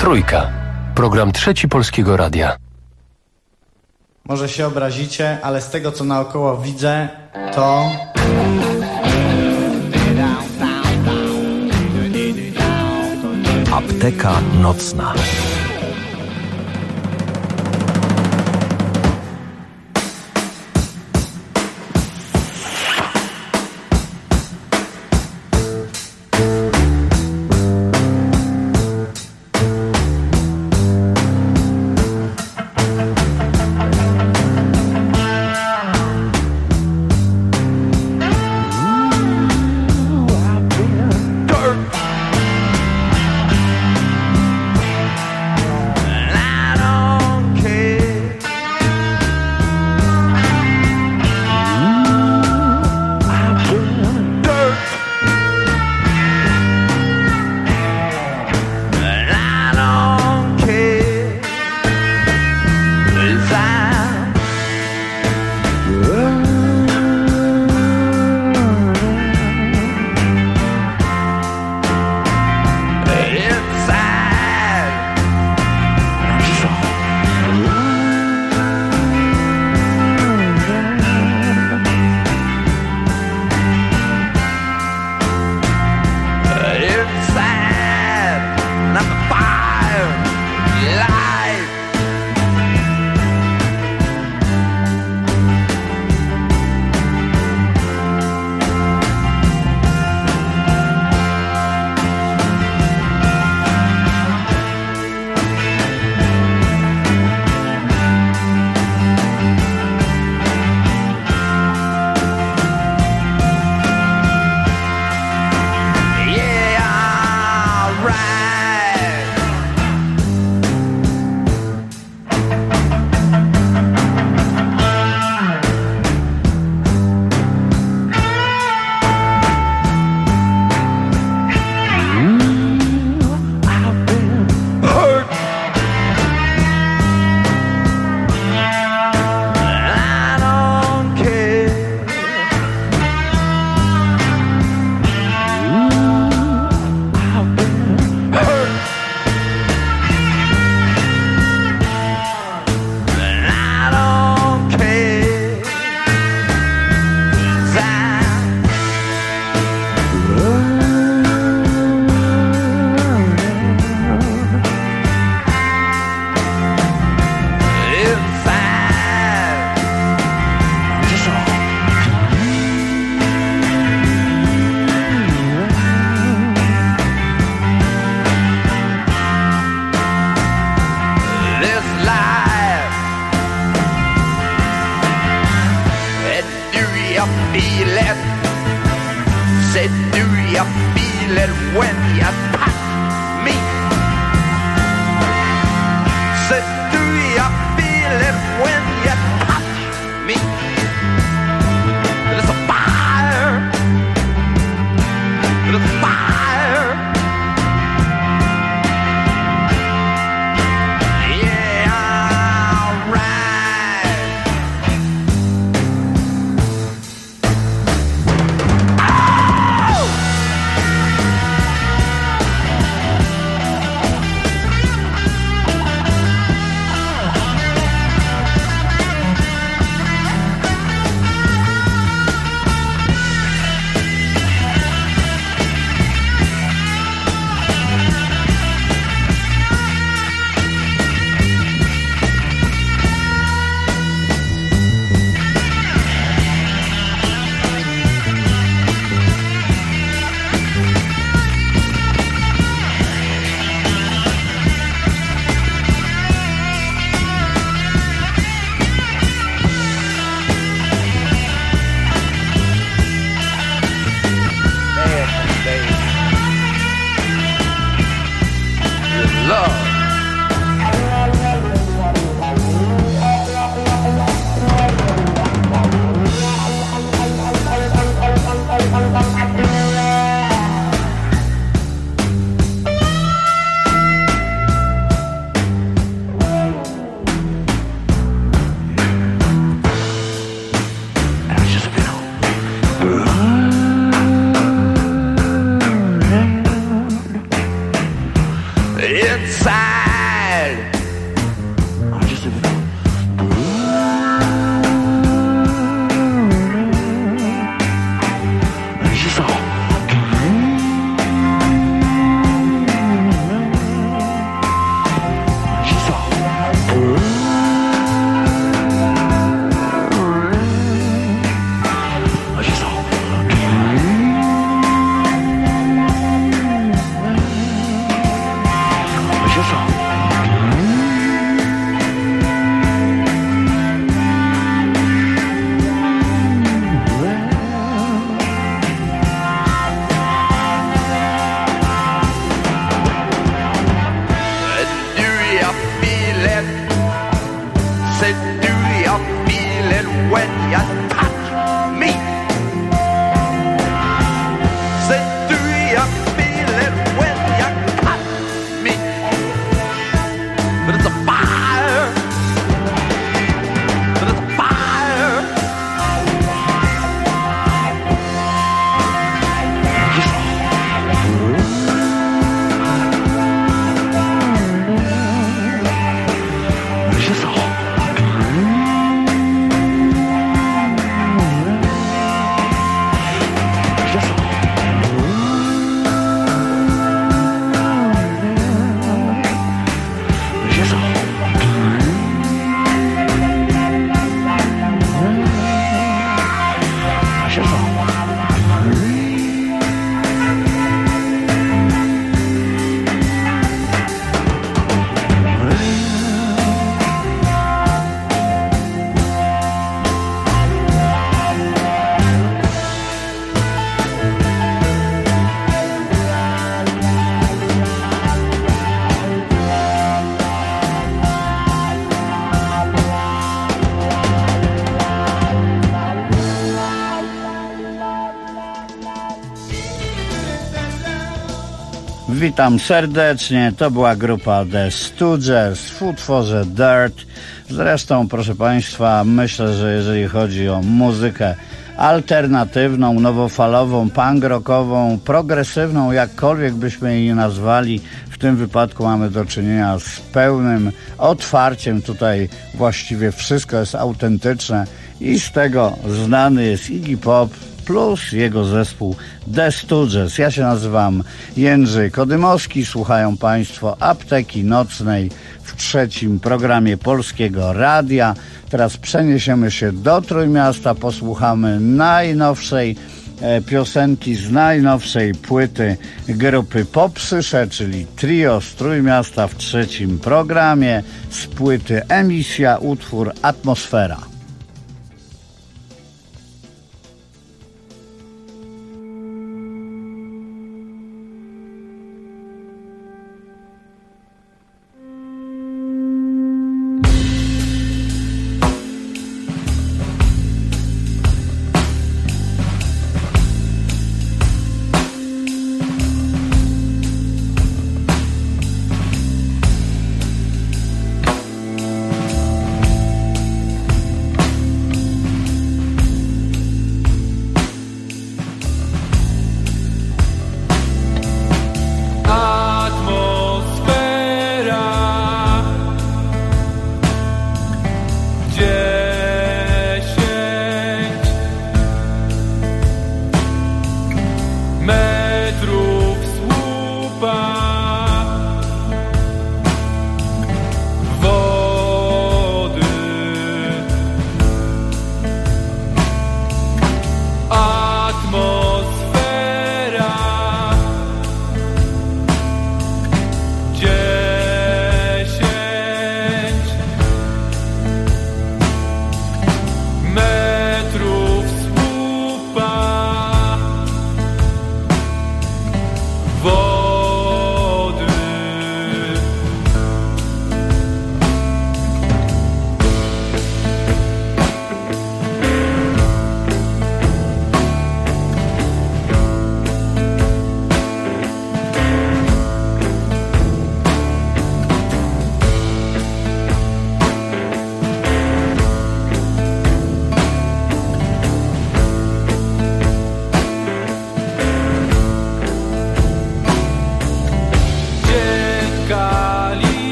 Trójka. Program Trzeci Polskiego Radia. Może się obrazicie, ale z tego co naokoło widzę, to... Apteka nocna. inside. Just a Witam serdecznie, to była grupa The Stooges w utworze Dirt. Zresztą, proszę Państwa, myślę, że jeżeli chodzi o muzykę alternatywną, nowofalową, punk rockową, progresywną, jakkolwiek byśmy jej nazwali, w tym wypadku mamy do czynienia z pełnym otwarciem. Tutaj właściwie wszystko jest autentyczne i z tego znany jest Iggy Pop plus jego zespół The Stooges. Ja się nazywam Jędrzej Kodymowski, słuchają Państwo Apteki Nocnej w trzecim programie Polskiego Radia. Teraz przeniesiemy się do Trójmiasta, posłuchamy najnowszej piosenki z najnowszej płyty grupy Popsysze, czyli trio z Trójmiasta w trzecim programie, z płyty Emisja, utwór Atmosfera.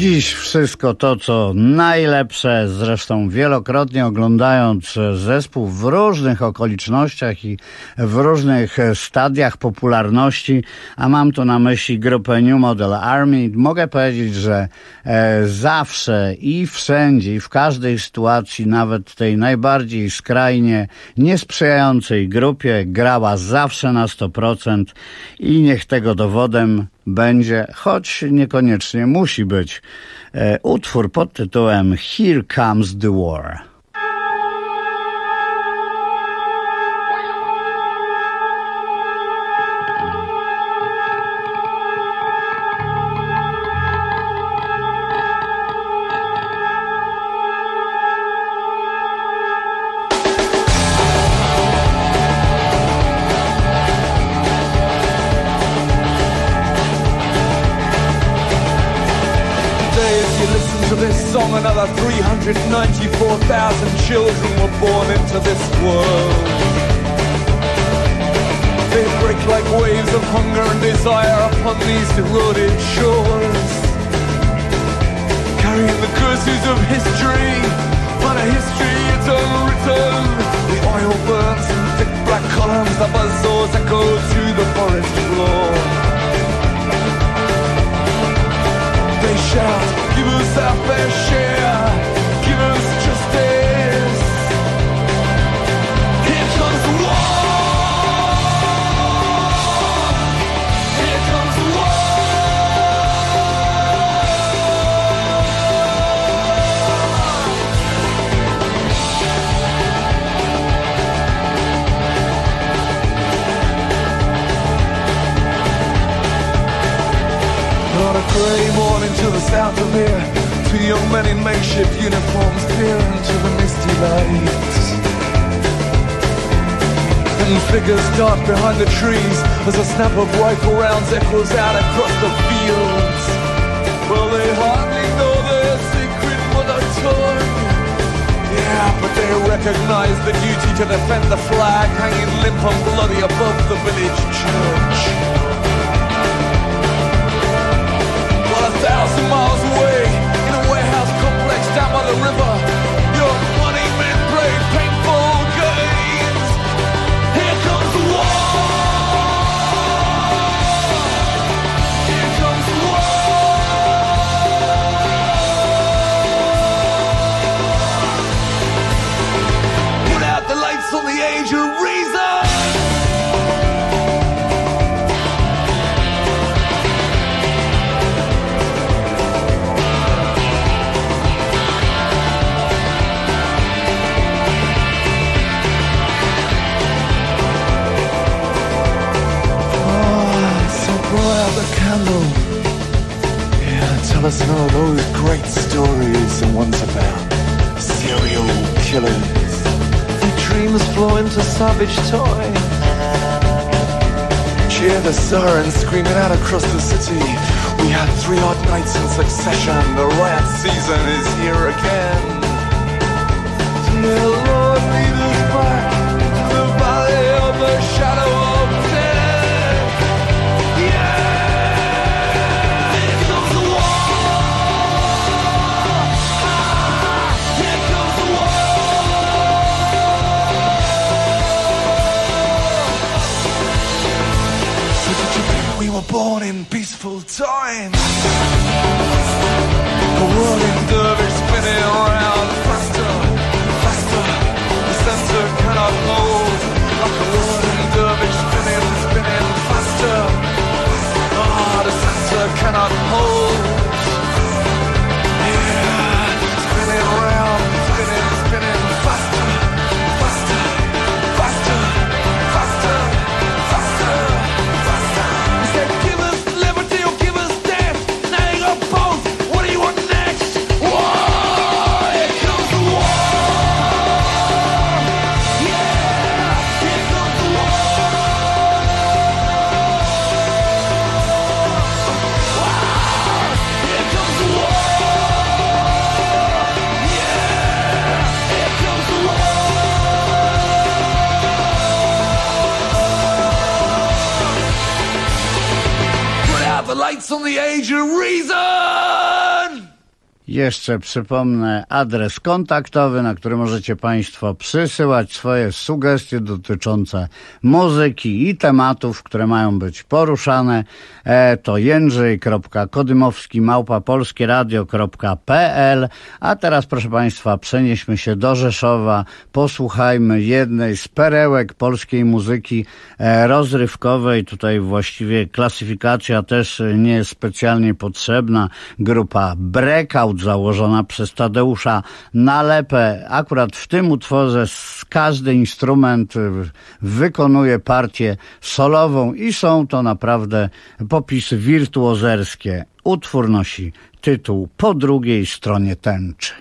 Dziś wszystko to, co najlepsze, zresztą wielokrotnie oglądając zespół w różnych okolicznościach i w różnych stadiach popularności, a mam tu na myśli grupę New Model Army, mogę powiedzieć, że zawsze i wszędzie i w każdej sytuacji, nawet tej najbardziej skrajnie niesprzyjającej grupie, grała zawsze na 100% i niech tego dowodem będzie, choć niekoniecznie musi być, utwór pod tytułem Here Comes the War. Another 394,000 children were born into this world. They break like waves of hunger and desire upon these eroded shores, carrying the curses of history, but a history it's unwritten. The oil burns in thick black columns, the buzzsaws echo through the forest floor. They shout, give us our fair share, give us justice. Here comes the war, here comes the war. On a grey morning to the south of here, two young men in makeshift uniforms peer into the misty light. And figures dart behind the trees as a snap of rifle rounds echoes out across the fields. Well, they hardly know their secret mother tongue. Yeah, but they recognize the duty to defend the flag hanging limp and bloody above the village church. 1,000 miles away, in a warehouse complex down by the river, your money men play painful games. Here comes the war, here comes the war. Put out the lights on the age of reason. Candle. Yeah, tell us all those great stories, the ones about serial killers. The dreams flow into savage toy. Cheer the sirens screaming out across the city. We had 3 odd nights in succession. The riot season is here again. Dear Lord, lead us back to the valley of the shadow of death. Born in peaceful times. A whirling dervish spinning around faster, faster. The center cannot hold. Like a whirling dervish spinning, spinning faster. Ah, the center cannot hold. Yeah, spinning around, spinning, spinning faster, faster, faster, faster, faster. The lights on the age of reason. Jeszcze przypomnę adres kontaktowy, na który możecie Państwo przysyłać swoje sugestie dotyczące muzyki i tematów, które mają być poruszane. To jędrzej.kodymowski@polskieradio.pl. A teraz, proszę Państwa, przenieśmy się do Rzeszowa. Posłuchajmy jednej z perełek polskiej muzyki rozrywkowej. Tutaj właściwie klasyfikacja też nie jest specjalnie potrzebna. Grupa Breakout założona przez Tadeusza Nalepę. Akurat w tym utworze każdy instrument wykonuje partię solową i są to naprawdę popisy wirtuozerskie. Utwór nosi tytuł Po drugiej stronie tęczy.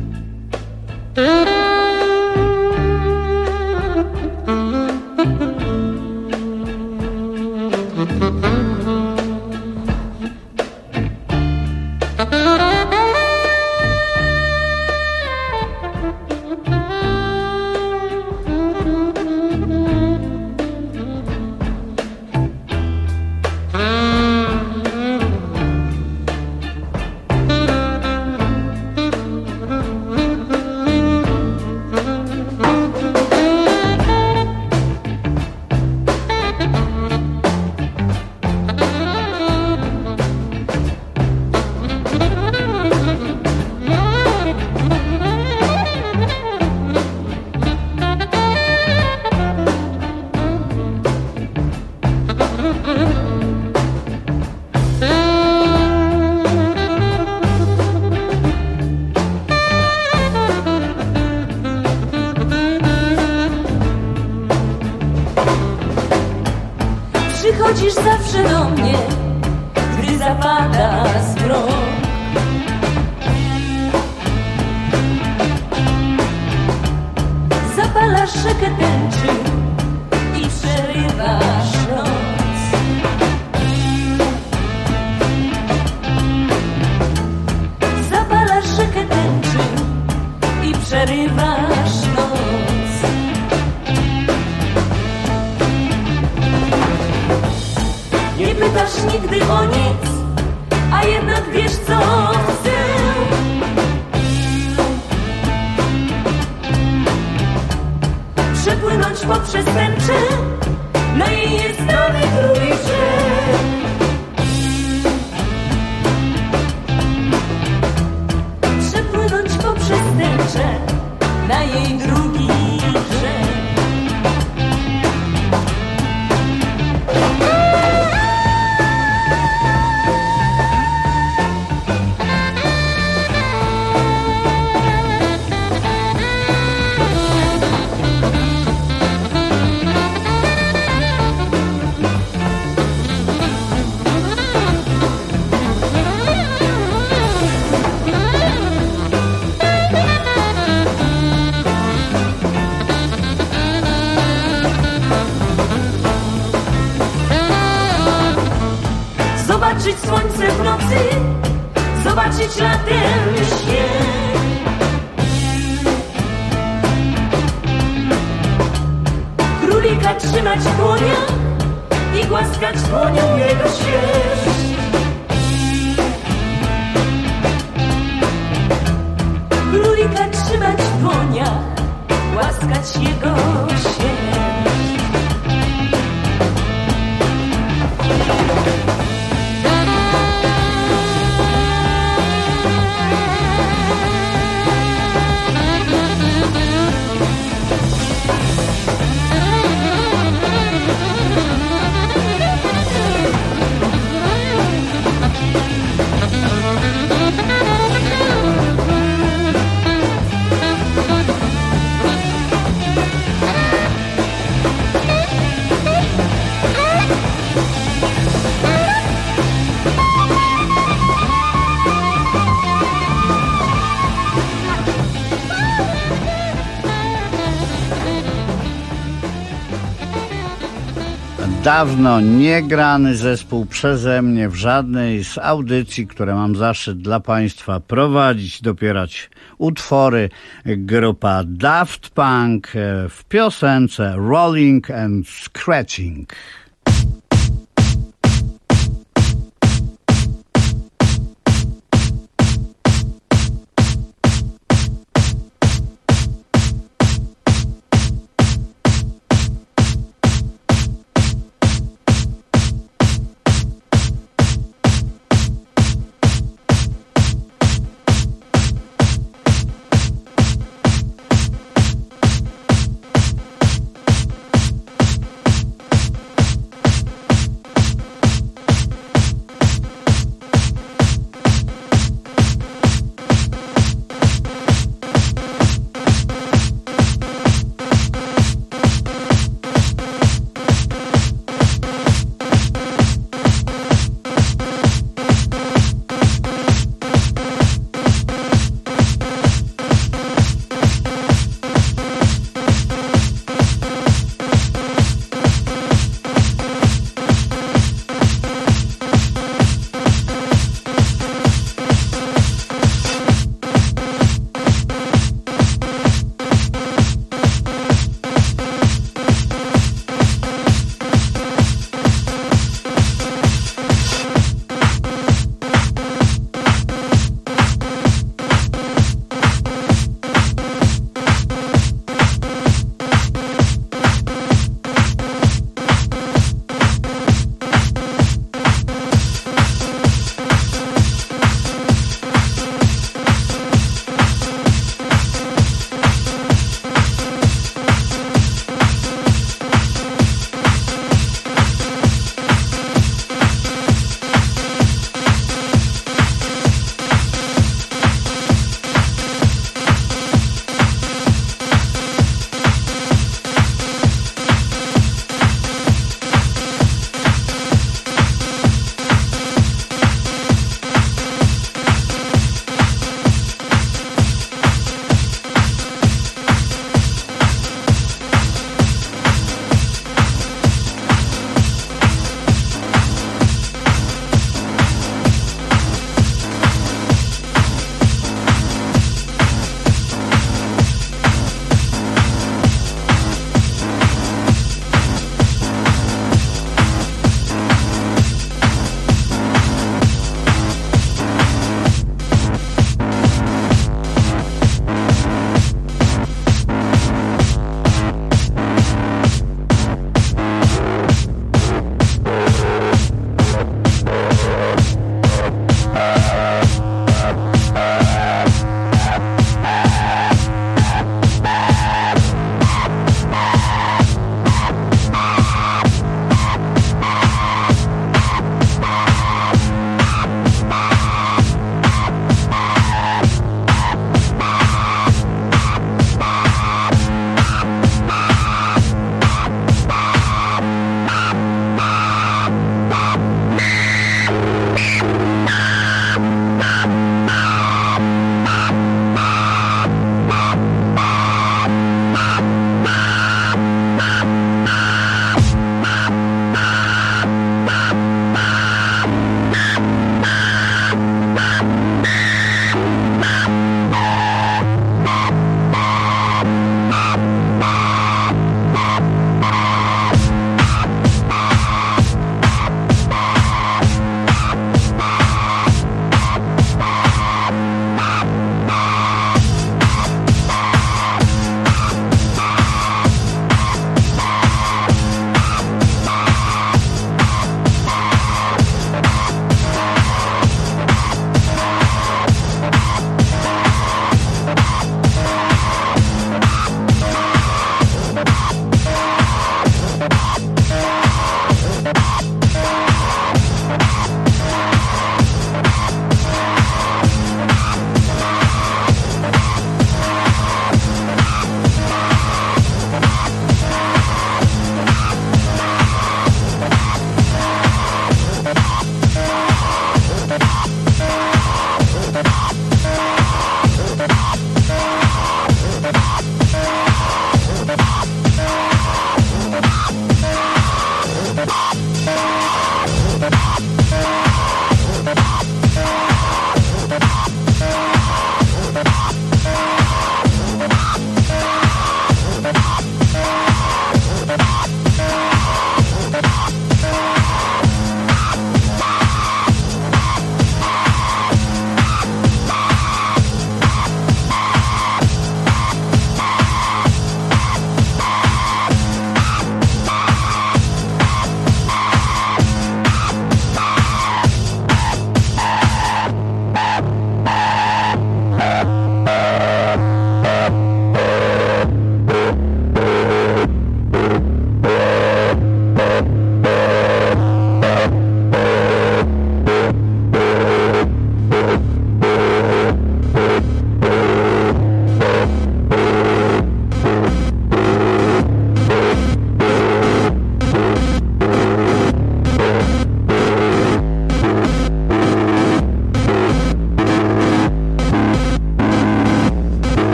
Przychodzisz zawsze do mnie, gdy zapada zmrok. Zapalasz rzekę tęczy i przerywasz noc. Zapalasz rzekę tęczy i przerywasz noc. Nie pytasz nigdy o nic, a jednak wiesz, co chcę. Przepłynąć poprzez tęczę na jej nieznany drugi brzeg. Przepłynąć poprzez tęczę na jej drugi brzeg. Zobaczyć słońce w nocy, zobaczyć latem śnieg. Królika trzymać w dłoniach i głaskać dłonią jego sierść. Królika trzymać w dłoniach, głaskać jego sierść. Dawno niegrany zespół przeze mnie w żadnej z audycji, które mam zaszczyt dla Państwa prowadzić, dopierać utwory. Grupa Daft Punk w piosence Rolling and Scratching.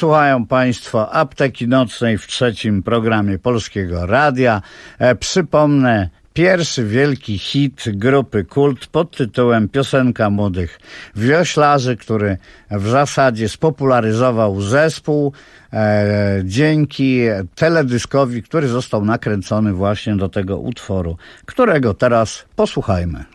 Słuchają Państwo Apteki Nocnej w trzecim programie Polskiego Radia. Przypomnę, pierwszy wielki hit grupy Kult pod tytułem Piosenka Młodych Wioślarzy, który w zasadzie spopularyzował zespół dzięki teledyskowi, który został nakręcony właśnie do tego utworu, którego teraz posłuchajmy.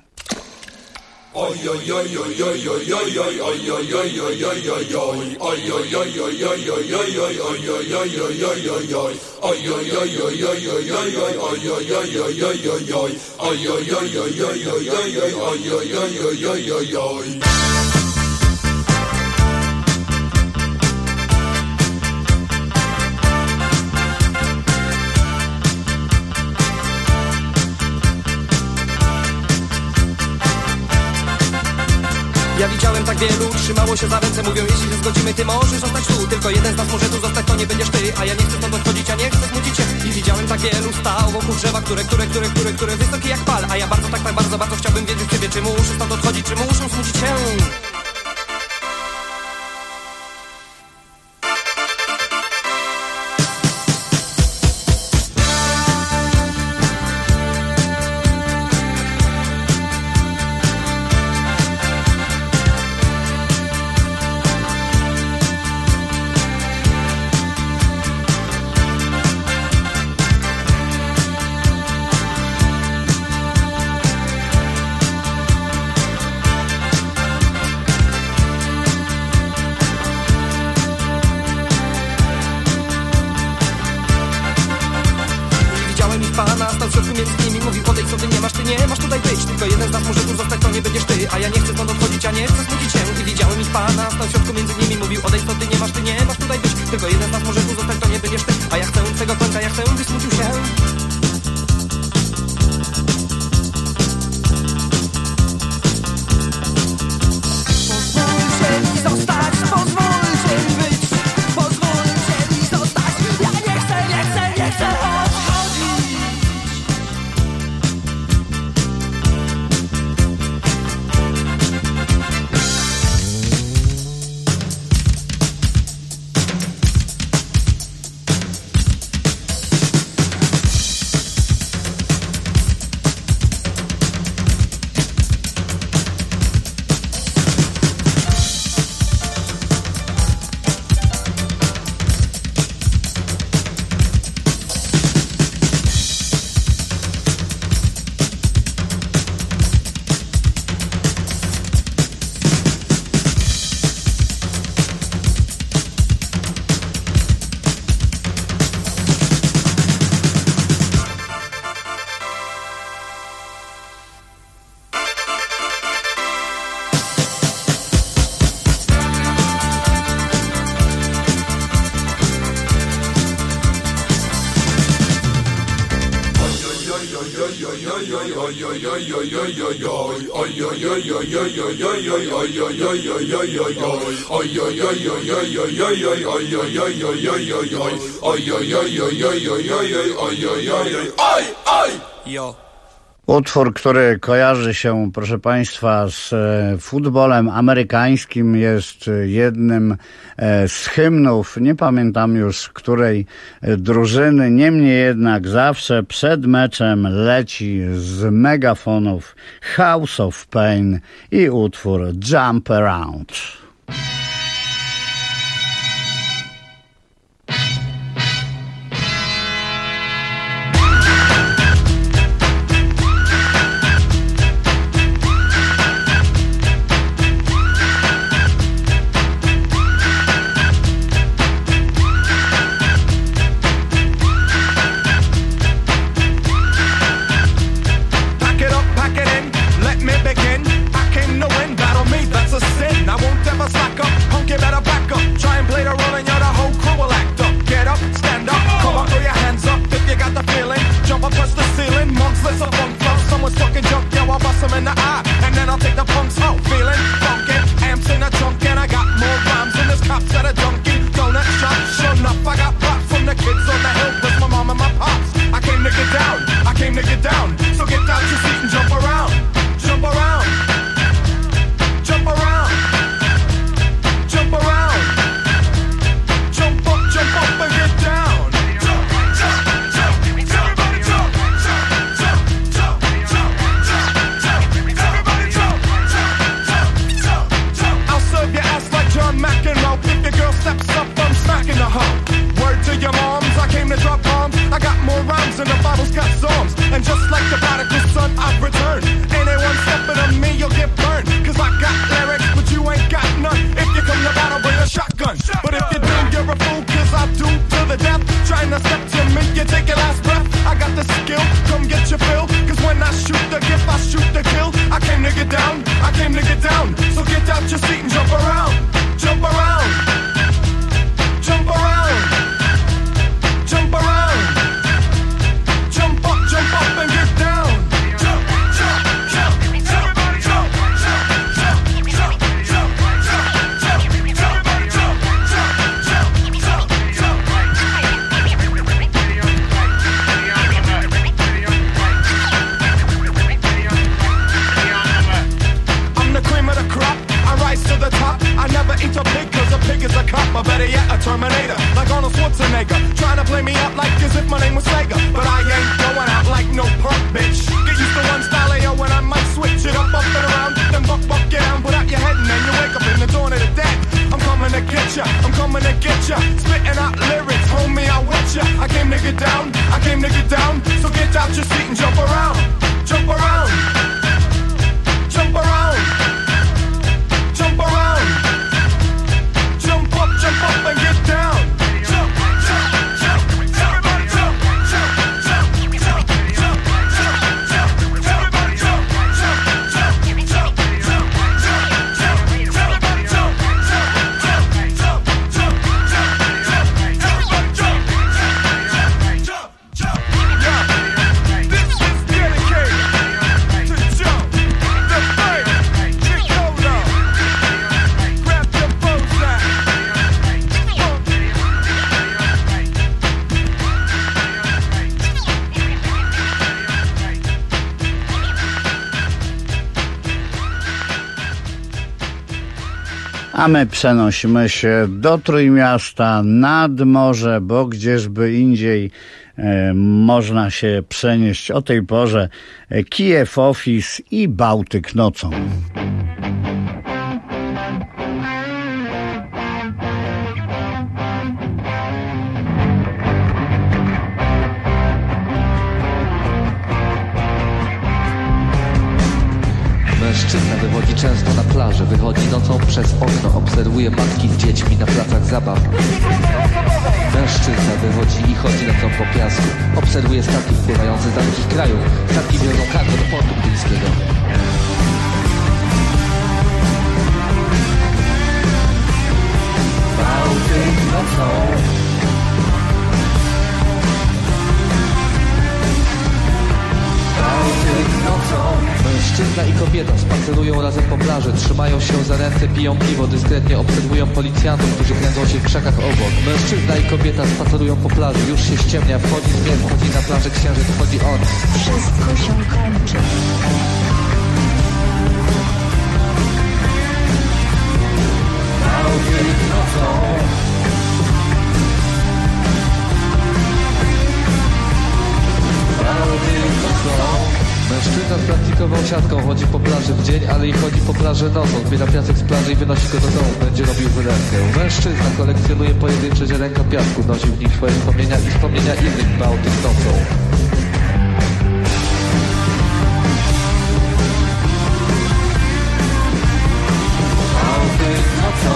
Ja widziałem tak wielu, trzymało się za ręce, mówią, jeśli się zgodzimy, ty możesz zostać tu. Tylko jeden z nas może tu zostać, to nie będziesz ty. A ja nie chcę stąd odchodzić, a nie chcę smucić się. I widziałem tak wielu, stał wokół drzewa, które wysoki jak pal. A ja bardzo, tak bardzo chciałbym wiedzieć ciebie, czy muszę stąd odchodzić, czy muszę smucić się. A ja nie chcę stąd odchodzić, a nie chcę smucić się. I widziałem ich pana, stał w środku między nimi, mówił, odejdź stąd, ty nie masz tutaj być. Tylko jeden z nas może tu zostać, to nie będziesz ty. A ja chcę twego końca, ja chcę, byś smucił się. Pozwólcie mi zostać, pozwólcie mi być. Pozwólcie mi zostać, ja nie chcę odchodzić. Utwór, który kojarzy się, proszę Państwa, z futbolem amerykańskim, jest jednym z hymnów, nie pamiętam już której drużyny, niemniej jednak zawsze przed meczem leci z megafonów House of Pain i utwór Jump Around. Pack it in, let me begin. I came to win, battle me, that's a sin. I won't ever slack up the top. I never eat a pig cause a pig is a cop, or better yet a Terminator, like Arnold Schwarzenegger, trying to play me up like as if my name was Sega. But I ain't going out like no punk bitch. Get used to one style AO when I might switch it up and around, then buck get down, put out your head and then you wake up in the dawn of the dead. I'm coming to get ya, I'm coming to get ya, spitting out lyrics, homie, I wet ya. I came to get down, I came to get down, so get out your seat and jump around, jump around, jump around, jump around, jump up and get down. Jump, jump, jump, everybody jump, jump, jump, jump, jump, jump, jump, everybody jump, jump, jump, jump, jump, jump, jump, everybody jump, jump, jump, jump, jump, jump, everybody jump, jump, jump. Yeah, this is dedicated to Joe, the third, Nicola. Grab your bows out. A my przenosimy się do Trójmiasta, nad morze, bo gdzieżby indziej można się przenieść o tej porze. Kijów Office i Bałtyk nocą. Mężczyzna wychodzi często na plażę, wychodzi nocą przez okno, obserwuje matki z dziećmi na placach zabaw. Mężczyzna wychodzi i chodzi nocą po piasku, obserwuje statki wpływające z dalekich krajów. Statki wiozą cargo do portu brytyjskiego. Bałtyk nocą. Bałtyk nocą. Mężczyzna i kobieta spacerują razem po plaży, trzymają się za ręce, piją piwo, dyskretnie obserwują policjantów, którzy kręcą się w krzakach obok. Mężczyzna i kobieta spacerują po plaży, już się ściemnia, wchodzi zmierzch, wchodzi na plażę księżyc, wchodzi on. Wszystko się kończy. Bałtyk nocą. Bałtyk nocą. Mężczyzna splastikował siatką, chodzi po plaży w dzień, ale i chodzi po plaży nocą. Zbiera piasek z plaży i wynosi go do domu, będzie robił wylewkę. Mężczyzna kolekcjonuje pojedyncze ziarenka piasku, nosi w nich swoje wspomnienia i wspomnienia innych. Bałtyk nocą. Bałtyk nocą.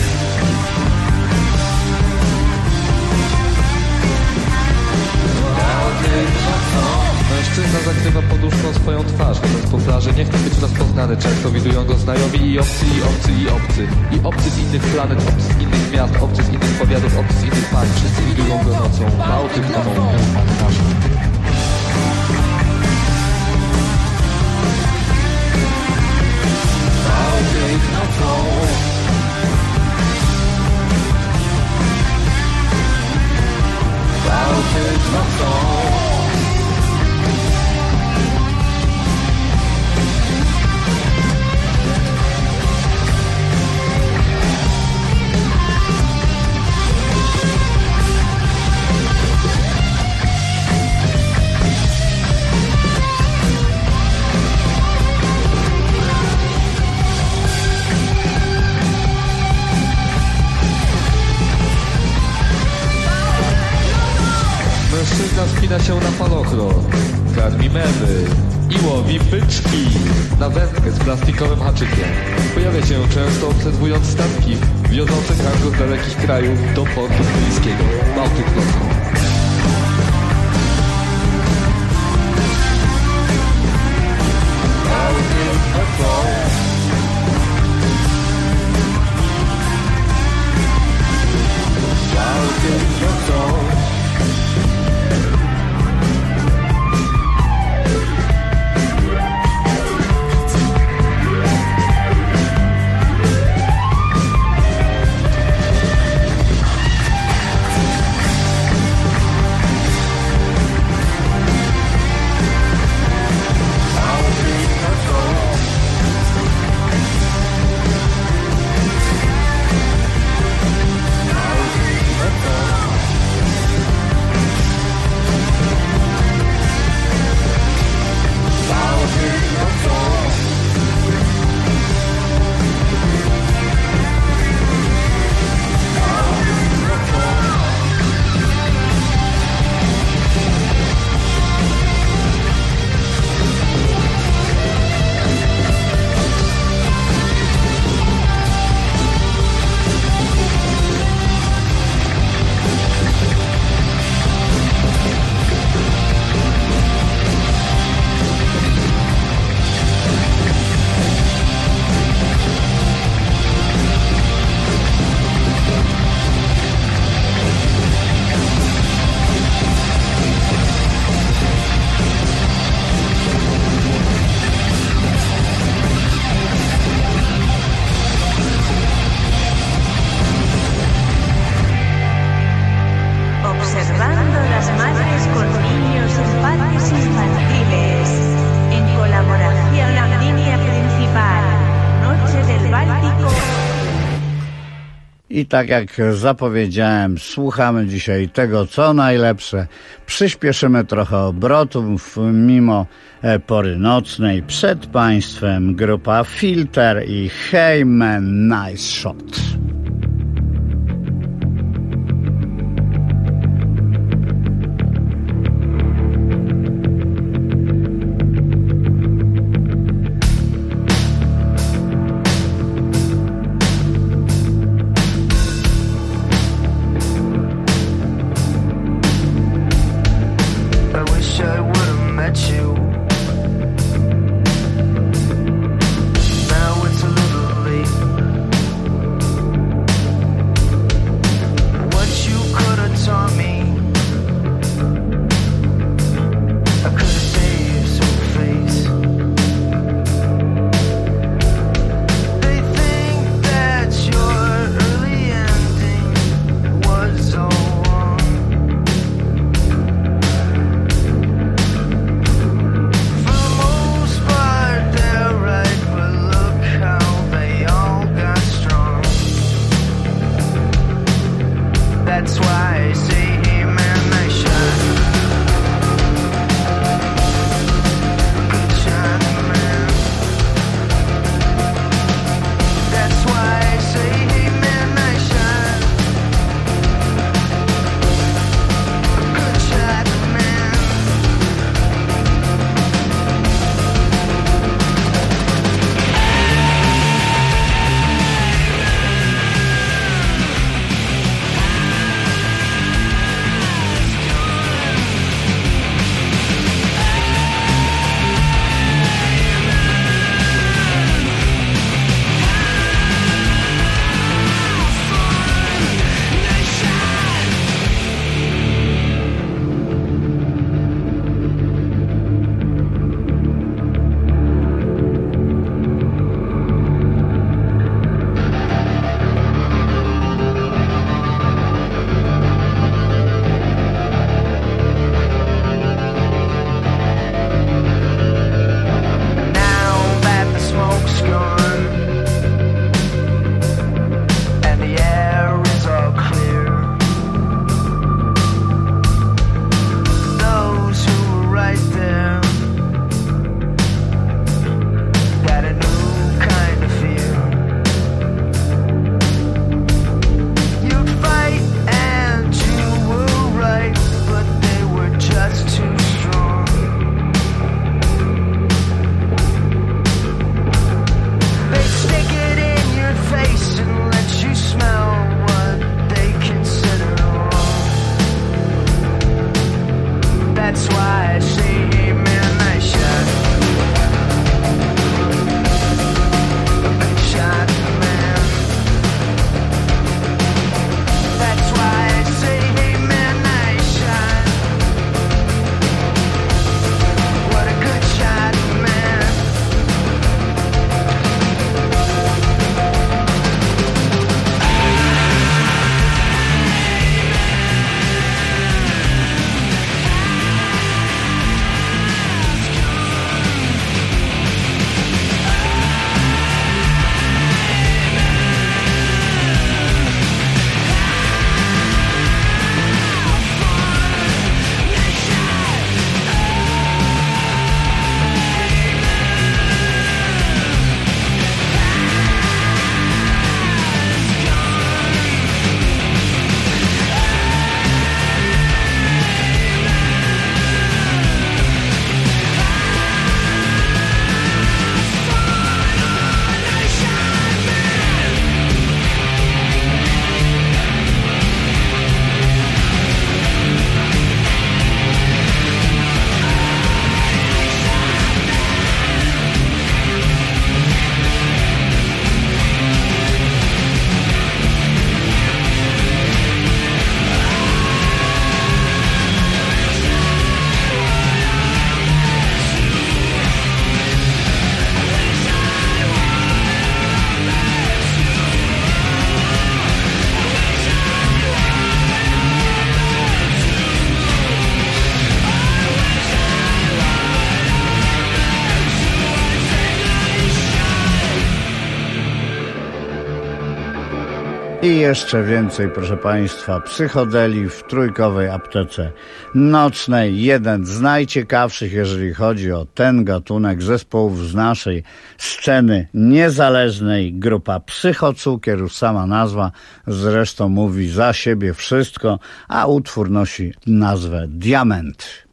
Bałtyk nocą. Mężczyzna zakrywa poduszką swoją twarz, chodząc po plaży, nie chce być rozpoznany. Często widują go znajomi i obcy, i obcy, i obcy. I obcy z innych planet, obcy z innych miast, obcy z innych powiatów, obcy z innych państw. Wszyscy widują go nocą. Bałtyk nocą. Bałtyk nocą. Bałtyk nocą. Mężczyzna spina się na falochron, karmi mewy i łowi byczki na wędkę z plastikowym haczykiem. Pojawia się często obserwując statki wiozące cargo z dalekich krajów do portu brytyjskiego. Bałtyk nocą. Bałtyk nocą. Bałtyk nocą. I tak jak zapowiedziałem, słuchamy dzisiaj tego, co najlepsze. Przyspieszymy trochę obrotów mimo pory nocnej. Przed Państwem grupa Filter i Hey Man, Nice Shot. I jeszcze więcej, proszę Państwa, psychodeli w trójkowej aptece nocnej. Jeden z najciekawszych, jeżeli chodzi o ten gatunek zespołów z naszej sceny niezależnej. Grupa Psychocukier, już sama nazwa zresztą mówi za siebie wszystko, a utwór nosi nazwę Diament.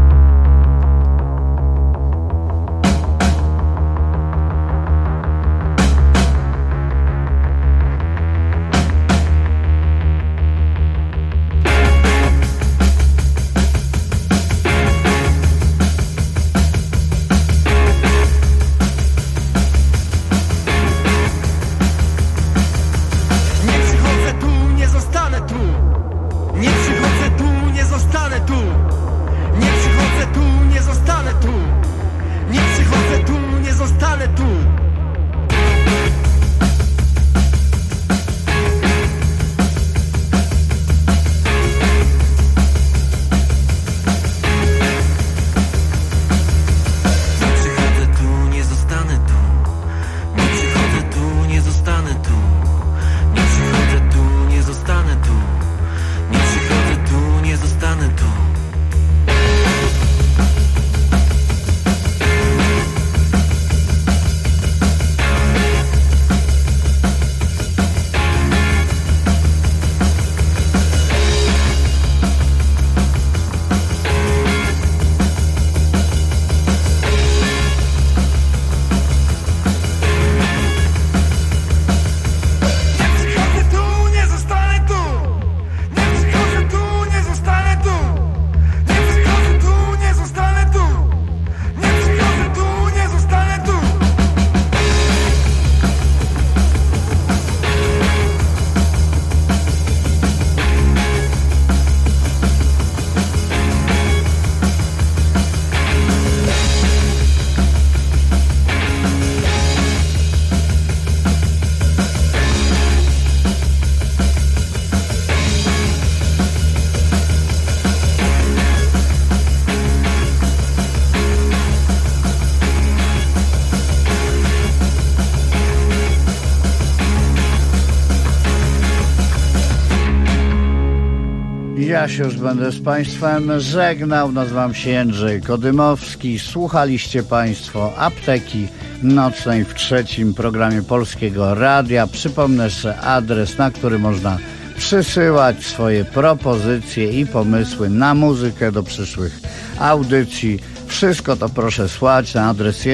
Ja się już będę z Państwem żegnał. Nazywam się Jędrzej Kodymowski. Słuchaliście Państwo Apteki Nocnej w trzecim programie Polskiego Radia. Przypomnę jeszcze adres, na który można przysyłać swoje propozycje i pomysły na muzykę do przyszłych audycji. Wszystko to proszę słać na adres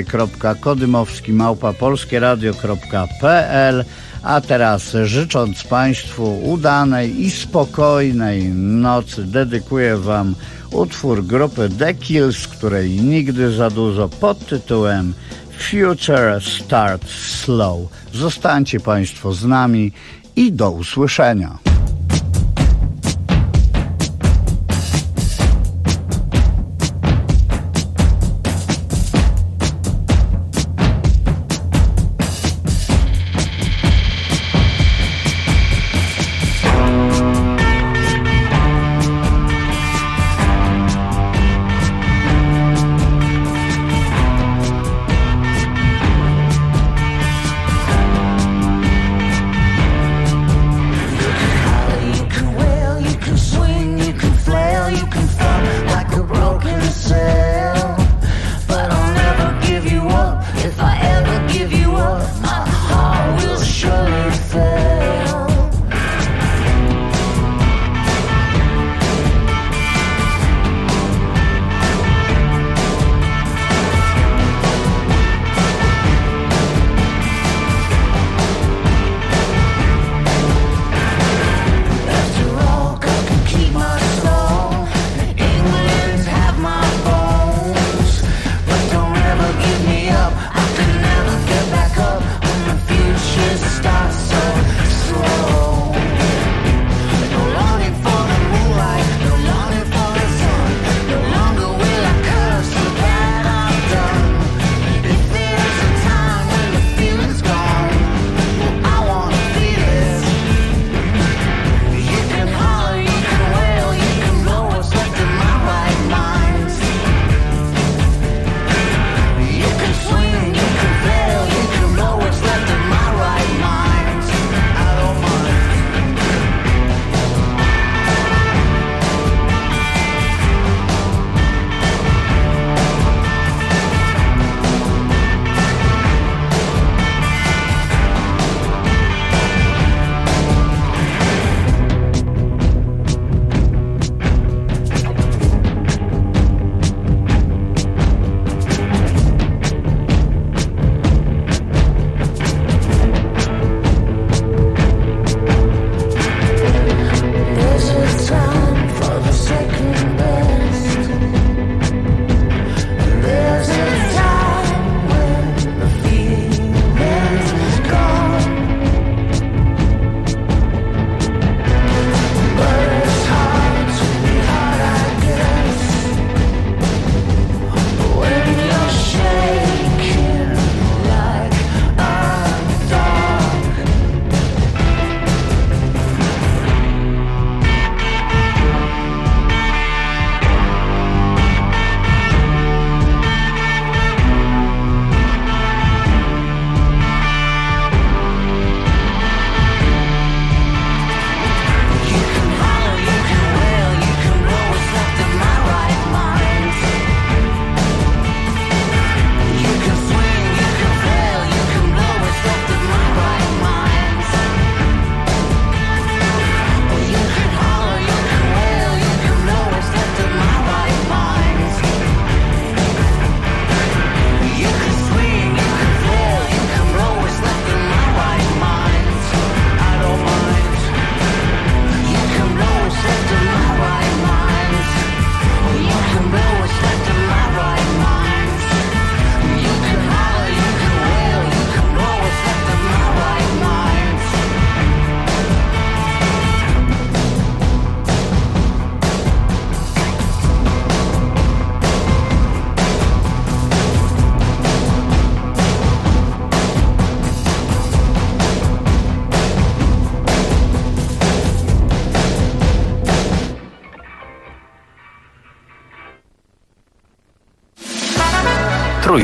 jędrzej.kodymowski@polskieradio.pl. A teraz, życząc Państwu udanej i spokojnej nocy, dedykuję Wam utwór grupy The Kills, której nigdy za dużo, pod tytułem Future Starts Slow. Zostańcie Państwo z nami i do usłyszenia.